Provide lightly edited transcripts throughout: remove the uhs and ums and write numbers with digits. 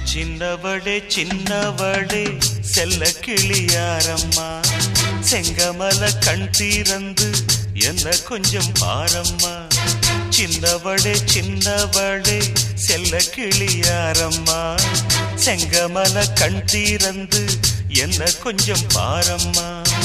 சின்னவளே சின்னவளே செல்ல கிளியாரம்மா செங்கமல கண் தீரந்து என்ன கொஞ்சம் பாரம்மா சின்னவளே சின்னவளே செல்ல கிளியாரம்மா செங்கமல கண் தீரந்து என்ன கொஞ்சம் பாரம்மா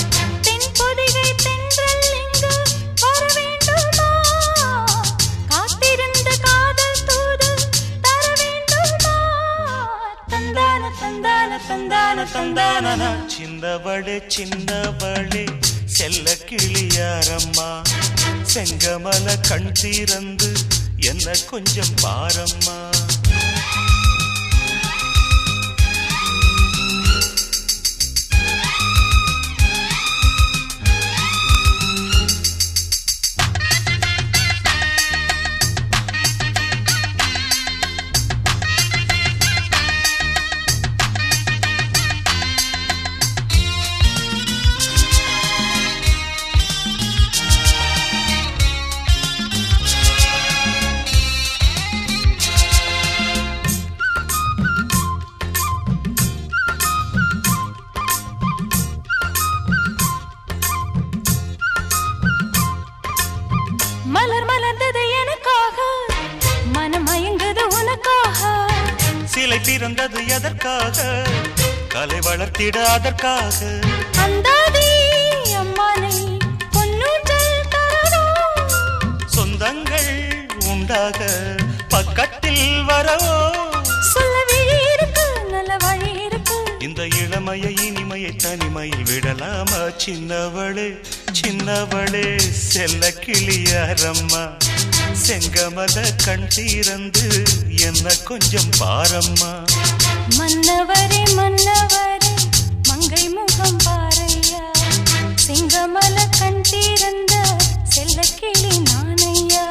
சின்னவளே சின்னவளே செல்ல கிளியாரம்மா செங்கமல கண் தீரந்து என்ன கொஞ்சம் பாரம்மா மலர் மலர்ந்தது எனக்காக மனம் மயங்குது உனக்காக சிலை பிறந்தது எதற்காக கலை வளர்த்திட அதற்காக அந்தாதி அம்மானை பொன்னூஞ்சல் தரவோ சொந்தங்கள் உண்டாக பக்கத்தில் வரவோ சொல்ல வழி இருக்கு நல்ல வழி இருக்கு இந்த இளமையை இனிமையை தனிமையில் விடலாமா சின்னவளே சின்னவளே செல்ல கிளியாரம்மா செங்கமல கண் தீரந்து என்ன கொஞ்சம் பாரம்மா மன்னவரே மன்னவரே மங்கை முகம் பாரையா செங்கமல கண் தீரந்த செல்ல கிளி நானையா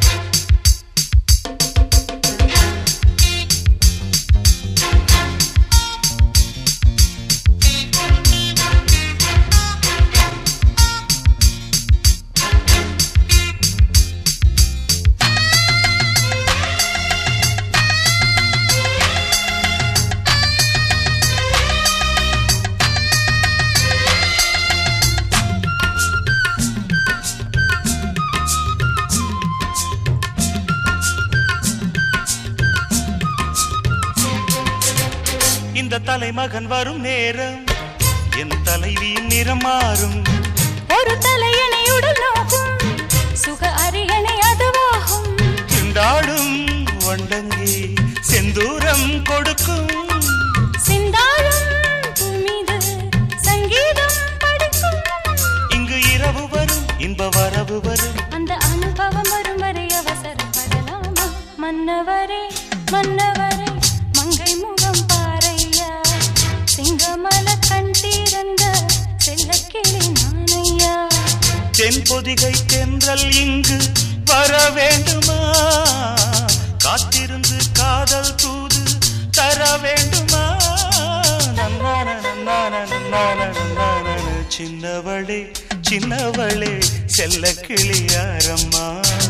இந்த தலைமகன் வரும் நேரம் என் தலைவியின் நிறம் மாறும் ஒரு தலையணை உடல் நோக்கும் சுக அரியணை அதுவாகும் திண்டாடும் வண்டங்கி செந்தூரம் கொடுக்கும் சிந்தாளும் மீது சங்கீதம் படிக்கும் இங்கு இரவு வரும் இன்ப வரவு வரும் அந்த அனுபவம் வரும் வரை அவசரப்படலாமா மன்னவரே மன்னவரே மங்கை முகம் பாரையா சிங்கமல கண் தீரந்த செல்ல கிளி நானையா தென்பொதிகை தென்றல் இங்கு வர வேண்டுமா காத்திருந்து காதல் தூது தர வேண்டுமா நன்னான நன்னான நன்னான நன்னான சின்னவளே சின்னவளே செல்ல கிளியாரம்மா